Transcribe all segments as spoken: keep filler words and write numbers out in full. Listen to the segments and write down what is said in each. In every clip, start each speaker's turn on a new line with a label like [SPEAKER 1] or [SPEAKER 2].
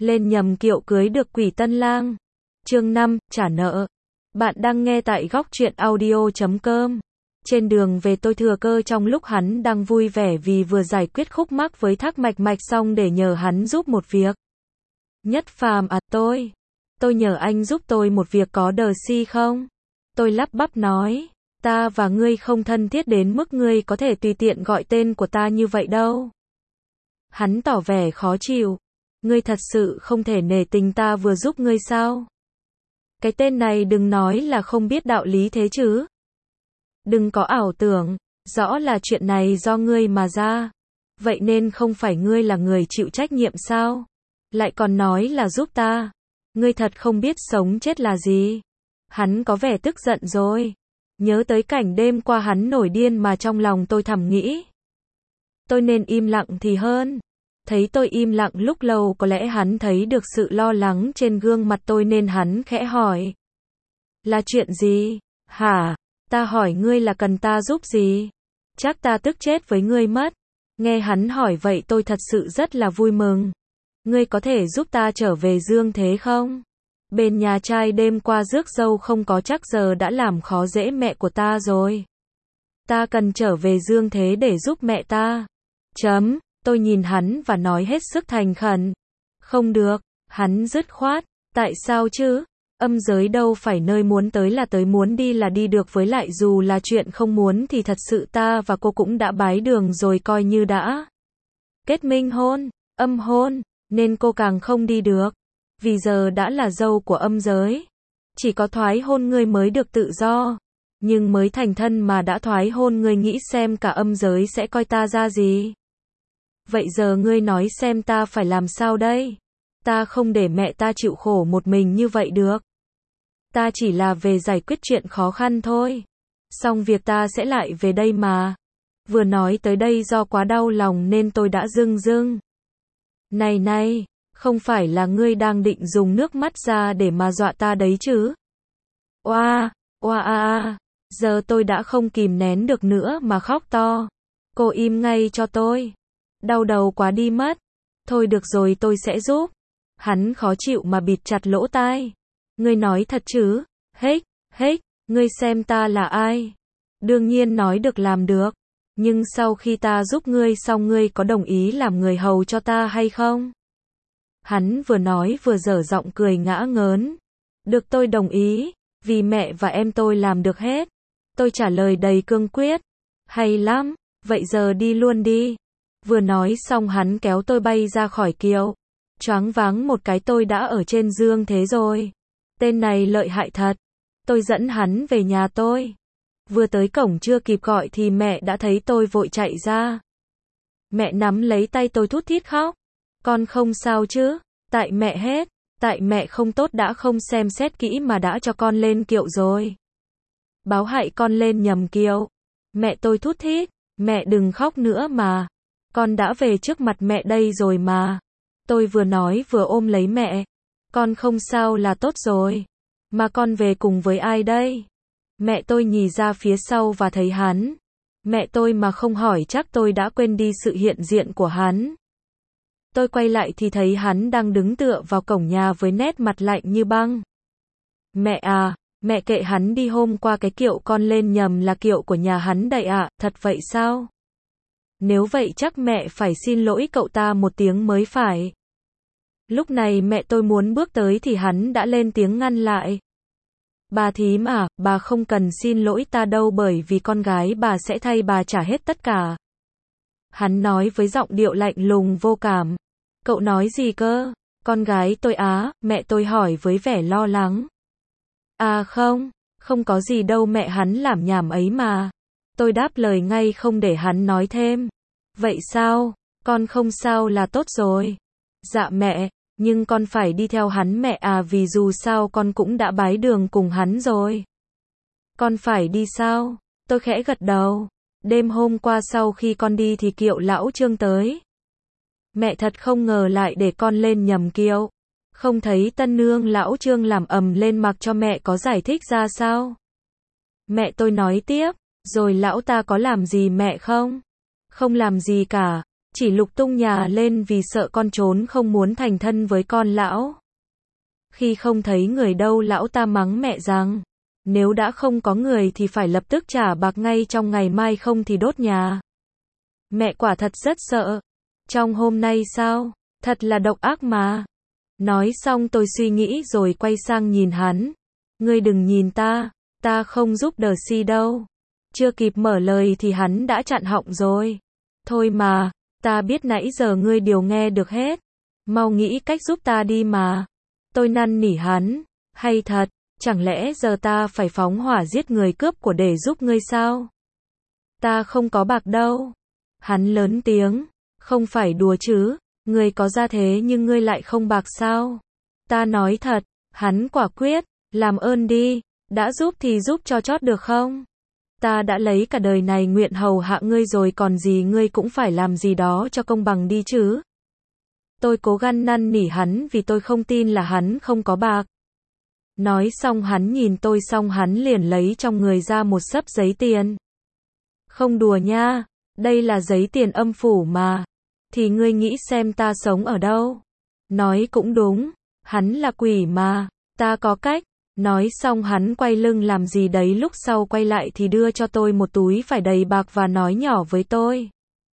[SPEAKER 1] Lên nhầm kiệu cưới được quỷ tân lang. Chương năm, trả nợ. Bạn đang nghe tại góc truyện audio chấm com. Trên đường về tôi thừa cơ trong lúc hắn đang vui vẻ vì vừa giải quyết khúc mắc với Thác Mạch Mạch xong để nhờ hắn giúp một việc. Nhất Phàm à tôi. Tôi nhờ anh giúp tôi một việc có đờ si không? Tôi lắp bắp nói. Ta và ngươi không thân thiết đến mức ngươi có thể tùy tiện gọi tên của ta như vậy đâu. Hắn tỏ vẻ khó chịu. Ngươi thật sự không thể nể tình ta vừa giúp ngươi sao? Cái tên này đừng nói là không biết đạo lý thế chứ. Đừng có ảo tưởng, rõ là chuyện này do ngươi mà ra. Vậy nên không phải ngươi là người chịu trách nhiệm sao? Lại còn nói là giúp ta. Ngươi thật không biết sống chết là gì. Hắn có vẻ tức giận rồi. Nhớ tới cảnh đêm qua hắn nổi điên mà trong lòng tôi thầm nghĩ. Tôi nên im lặng thì hơn. Thấy tôi im lặng lúc lâu có lẽ hắn thấy được sự lo lắng trên gương mặt tôi nên hắn khẽ hỏi. Là chuyện gì? Hả? Ta hỏi ngươi là cần ta giúp gì? Chắc ta tức chết với ngươi mất. Nghe hắn hỏi vậy tôi thật sự rất là vui mừng. Ngươi có thể giúp ta trở về dương thế không? Bên nhà trai đêm qua rước dâu không có chắc giờ đã làm khó dễ mẹ của ta rồi. Ta cần trở về dương thế để giúp mẹ ta. Chấm. Tôi nhìn hắn và nói hết sức thành khẩn. Không được. Hắn dứt khoát. Tại sao chứ? Âm giới đâu phải nơi muốn tới là tới, muốn đi là đi được, với lại dù là chuyện không muốn thì thật sự ta và cô cũng đã bái đường rồi, coi như đã kết minh hôn, âm hôn, nên cô càng không đi được. Vì giờ đã là dâu của âm giới. Chỉ có thoái hôn ngươi mới được tự do. Nhưng mới thành thân mà đã thoái hôn, ngươi nghĩ xem cả âm giới sẽ coi ta ra gì? Vậy giờ ngươi nói xem ta phải làm sao đây? Ta không để mẹ ta chịu khổ một mình như vậy được. Ta chỉ là về giải quyết chuyện khó khăn thôi. Xong việc ta sẽ lại về đây mà. Vừa nói tới đây do quá đau lòng nên tôi đã rưng rưng. Này này, không phải là ngươi đang định dùng nước mắt ra để mà dọa ta đấy chứ? Oa, oa a a, giờ tôi đã không kìm nén được nữa mà khóc to. Cô im ngay cho tôi. Đau đầu quá đi mất. Thôi được rồi, tôi sẽ giúp. Hắn khó chịu mà bịt chặt lỗ tai. Ngươi nói thật chứ? Hếch, hếch, ngươi xem ta là ai? Đương nhiên nói được làm được. Nhưng sau khi ta giúp ngươi xong ngươi có đồng ý làm người hầu cho ta hay không? Hắn vừa nói vừa dở giọng cười ngã ngớn. Được, tôi đồng ý. Vì mẹ và em tôi làm được hết. Tôi trả lời đầy cương quyết. Hay lắm. Vậy giờ đi luôn đi. Vừa nói xong hắn kéo tôi bay ra khỏi kiệu. Choáng váng một cái tôi đã ở trên dương thế rồi. Tên này lợi hại thật. Tôi dẫn hắn về nhà tôi. Vừa tới cổng chưa kịp gọi thì mẹ đã thấy tôi vội chạy ra. Mẹ nắm lấy tay tôi thút thít khóc. Con không sao chứ? Tại mẹ hết. Tại mẹ không tốt đã không xem xét kỹ mà đã cho con lên kiệu rồi. Báo hại con lên nhầm kiệu. Mẹ tôi thút thít. Mẹ đừng khóc nữa mà. Con đã về trước mặt mẹ đây rồi mà. Tôi vừa nói vừa ôm lấy mẹ. Con không sao là tốt rồi. Mà con về cùng với ai đây? Mẹ tôi nhìn ra phía sau và thấy hắn. Mẹ tôi mà không hỏi chắc tôi đã quên đi sự hiện diện của hắn. Tôi quay lại thì thấy hắn đang đứng tựa vào cổng nhà với nét mặt lạnh như băng. Mẹ à, mẹ kệ hắn đi, hôm qua cái kiệu con lên nhầm là kiệu của nhà hắn đậy ạ, à, thật vậy sao? Nếu vậy chắc mẹ phải xin lỗi cậu ta một tiếng mới phải. Lúc này mẹ tôi muốn bước tới thì hắn đã lên tiếng ngăn lại. Bà thím à, bà không cần xin lỗi ta đâu, bởi vì con gái bà sẽ thay bà trả hết tất cả. Hắn nói với giọng điệu lạnh lùng vô cảm. Cậu nói gì cơ? Con gái tôi á? Mẹ tôi hỏi với vẻ lo lắng. À không, không có gì đâu mẹ, hắn làm nhảm ấy mà. Tôi đáp lời ngay không để hắn nói thêm. Vậy sao? Con không sao là tốt rồi. Dạ mẹ, nhưng con phải đi theo hắn mẹ à, vì dù sao con cũng đã bái đường cùng hắn rồi. Con phải đi sao? Tôi khẽ gật đầu. Đêm hôm qua sau khi con đi thì kiệu lão Trương tới. Mẹ thật không ngờ lại để con lên nhầm kiệu. Không thấy tân nương lão Trương làm ầm lên mặc cho mẹ có giải thích ra sao? Mẹ tôi nói tiếp. Rồi lão ta có làm gì mẹ không? Không làm gì cả. chỉ lục tung nhà lên vì sợ con trốn không muốn thành thân với con lão. Khi không thấy người đâu lão ta mắng mẹ rằng, nếu đã không có người thì phải lập tức trả bạc ngay trong ngày mai không thì đốt nhà. Mẹ quả thật rất sợ. Trong hôm nay sao? Thật là độc ác mà. Nói xong tôi suy nghĩ rồi quay sang nhìn hắn. Ngươi đừng nhìn ta, ta không giúp đờ si đâu. Chưa kịp mở lời thì hắn đã chặn họng rồi. Thôi mà, ta biết nãy giờ ngươi đều nghe được hết. Mau nghĩ cách giúp ta đi mà. Tôi năn nỉ hắn. Hay thật, chẳng lẽ giờ ta phải phóng hỏa giết người cướp của để giúp ngươi sao? Ta không có bạc đâu. Hắn lớn tiếng. Không phải đùa chứ. Ngươi có ra thế nhưng ngươi lại không bạc sao? Ta nói thật. Hắn quả quyết. Làm ơn đi. Đã giúp thì giúp cho chót được không? Ta đã lấy cả đời này nguyện hầu hạ ngươi rồi còn gì ngươi cũng phải làm gì đó cho công bằng đi chứ. Tôi cố gắng năn nỉ hắn vì tôi không tin là hắn không có bạc. Nói xong hắn nhìn tôi xong hắn liền lấy trong người ra một xấp giấy tiền. Không đùa nha, đây là giấy tiền âm phủ mà. Thì ngươi nghĩ xem ta sống ở đâu? Nói cũng đúng, hắn là quỷ mà, ta có cách. Nói xong hắn quay lưng làm gì đấy lúc sau quay lại thì đưa cho tôi một túi phải đầy bạc và nói nhỏ với tôi.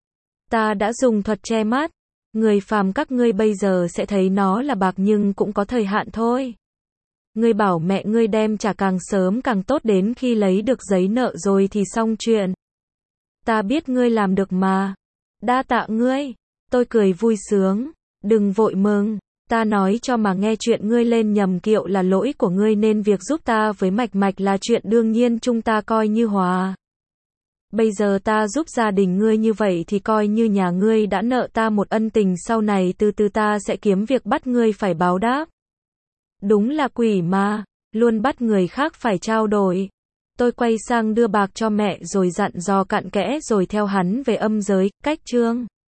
[SPEAKER 1] Ta đã dùng thuật che mắt. Người phàm các ngươi bây giờ sẽ thấy nó là bạc nhưng cũng có thời hạn thôi. Ngươi bảo mẹ ngươi đem trả càng sớm càng tốt đến khi lấy được giấy nợ rồi thì xong chuyện. Ta biết ngươi làm được mà. Đa tạ ngươi. Tôi cười vui sướng. Đừng vội mừng. Ta nói cho mà nghe chuyện ngươi lên nhầm kiệu là lỗi của ngươi nên việc giúp ta với Mạch Mạch là chuyện đương nhiên chúng ta coi như hòa. Bây giờ ta giúp gia đình ngươi như vậy thì coi như nhà ngươi đã nợ ta một ân tình sau này từ từ ta sẽ kiếm việc bắt ngươi phải báo đáp. Đúng là quỷ mà, luôn bắt người khác phải trao đổi. Tôi quay sang đưa bạc cho mẹ rồi dặn dò cặn kẽ rồi theo hắn về âm giới, cách chương.